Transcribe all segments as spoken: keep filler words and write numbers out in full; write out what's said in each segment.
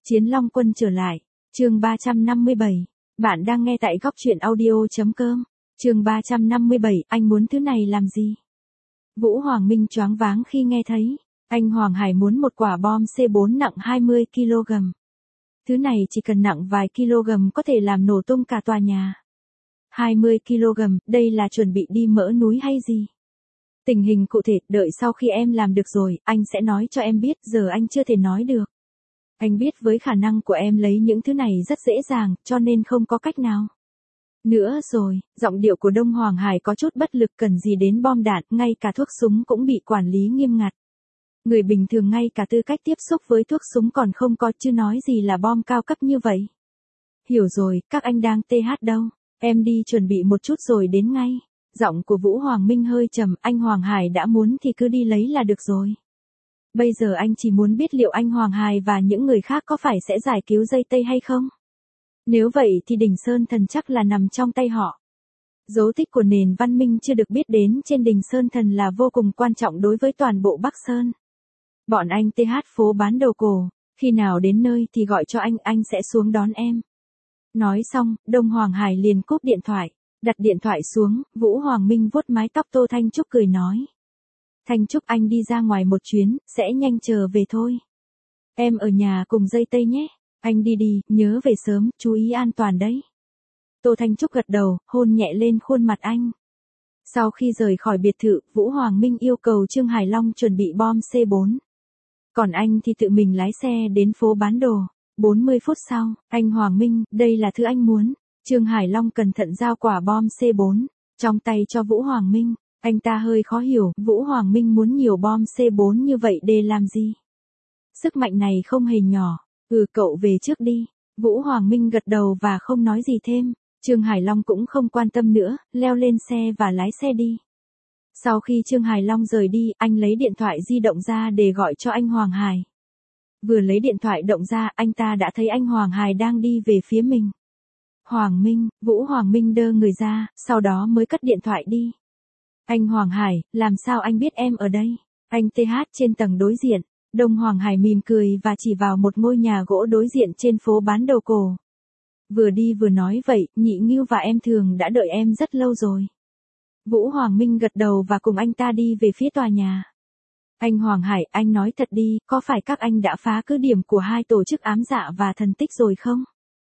Chiến Long Quân trở lại. Chương ba trăm năm mươi bảy. Bạn đang nghe tại góc truyện audio chấm com. Chương ba trăm năm mươi bảy, anh muốn thứ này làm gì? Vũ Hoàng Minh choáng váng khi nghe thấy, anh Hoàng Hải muốn một quả bom C bốn nặng hai mươi ki lô gam. Thứ này chỉ cần nặng vài kg có thể làm nổ tung cả tòa nhà. hai mươi ki lô gam, đây là chuẩn bị đi mỡ núi hay gì? Tình hình cụ thể, đợi sau khi em làm được rồi, anh sẽ nói cho em biết, giờ anh chưa thể nói được. Anh biết với khả năng của em lấy những thứ này rất dễ dàng, cho nên không có cách nào. Nữa rồi, giọng điệu của Đông Hoàng Hải có chút bất lực, cần gì đến bom đạn, ngay cả thuốc súng cũng bị quản lý nghiêm ngặt. Người bình thường ngay cả tư cách tiếp xúc với thuốc súng còn không có, chứ nói gì là bom cao cấp như vậy. Hiểu rồi, các anh đang tê hát đâu, em đi chuẩn bị một chút rồi đến ngay. Giọng của Vũ Hoàng Minh hơi trầm, anh Hoàng Hải đã muốn thì cứ đi lấy là được rồi. Bây giờ anh chỉ muốn biết liệu anh Hoàng Hải và những người khác có phải sẽ giải cứu dây tây hay không? Nếu vậy thì đỉnh Sơn Thần chắc là nằm trong tay họ. Dấu tích của nền văn minh chưa được biết đến trên đỉnh Sơn Thần là vô cùng quan trọng đối với toàn bộ Bắc Sơn. Bọn anh tê hát phố bán đồ cổ, khi nào đến nơi thì gọi cho anh, anh sẽ xuống đón em. Nói xong, Đông Hoàng Hải liền cúp điện thoại, đặt điện thoại xuống, Vũ Hoàng Minh vuốt mái tóc Tô Thanh Trúc cười nói. Thanh Trúc, anh đi ra ngoài một chuyến, sẽ nhanh trở về thôi. Em ở nhà cùng dây tây nhé, anh đi đi, nhớ về sớm, chú ý an toàn đấy. Tô Thanh Trúc gật đầu, hôn nhẹ lên khuôn mặt anh. Sau khi rời khỏi biệt thự, Vũ Hoàng Minh yêu cầu Trương Hải Long chuẩn bị bom C bốn. Còn anh thì tự mình lái xe đến phố bán đồ. bốn mươi phút sau, anh Hoàng Minh, đây là thứ anh muốn. Trương Hải Long cẩn thận giao quả bom C bốn trong tay cho Vũ Hoàng Minh. Anh ta hơi khó hiểu, Vũ Hoàng Minh muốn nhiều bom C bốn như vậy để làm gì? Sức mạnh này không hề nhỏ. Ừ, cậu về trước đi. Vũ Hoàng Minh gật đầu và không nói gì thêm. Trương Hải Long cũng không quan tâm nữa, leo lên xe và lái xe đi. Sau khi Trương Hải Long rời đi, anh lấy điện thoại di động ra để gọi cho anh Hoàng Hải. Vừa lấy điện thoại động ra, anh ta đã thấy anh Hoàng Hải đang đi về phía mình. Hoàng Minh, Vũ Hoàng Minh đơ người ra, sau đó mới cất điện thoại đi. Anh Hoàng Hải, làm sao anh biết em ở đây? Anh tê hát trên tầng đối diện. Đông Hoàng Hải mỉm cười và chỉ vào một ngôi nhà gỗ đối diện trên phố bán đồ cổ. Vừa đi vừa nói vậy, Nhị Ngưu và em Thường đã đợi em rất lâu rồi. Vũ Hoàng Minh gật đầu và cùng anh ta đi về phía tòa nhà. Anh Hoàng Hải, anh nói thật đi, có phải các anh đã phá cứ điểm của hai tổ chức ám dạ và thần tích rồi không?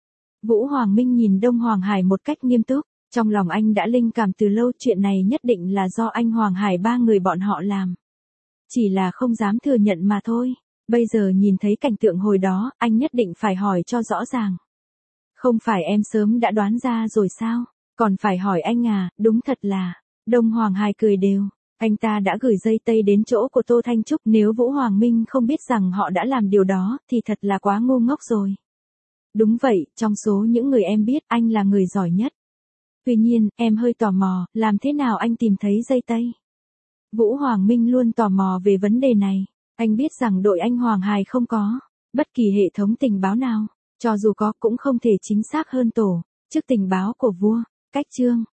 Vũ Hoàng Minh nhìn Đông Hoàng Hải một cách nghiêm túc, trong lòng anh đã linh cảm từ lâu, chuyện này nhất định là do anh Hoàng Hải ba người bọn họ làm. Chỉ là không dám thừa nhận mà thôi. Bây giờ nhìn thấy cảnh tượng hồi đó, anh nhất định phải hỏi cho rõ ràng. Không phải em sớm đã đoán ra rồi sao? Còn phải hỏi anh à, đúng thật là. Đông Hoàng Hải cười đều. Anh ta đã gửi dây tây đến chỗ của Tô Thanh Trúc, nếu Vũ Hoàng Minh không biết rằng họ đã làm điều đó, thì thật là quá ngu ngốc rồi. Đúng vậy, trong số những người em biết, anh là người giỏi nhất. Tuy nhiên, em hơi tò mò, làm thế nào anh tìm thấy dây tây? Vũ Hoàng Minh luôn tò mò về vấn đề này. Anh biết rằng đội anh Hoàng Hải không có bất kỳ hệ thống tình báo nào, cho dù có cũng không thể chính xác hơn tổ chức tình báo của vua. Cách chương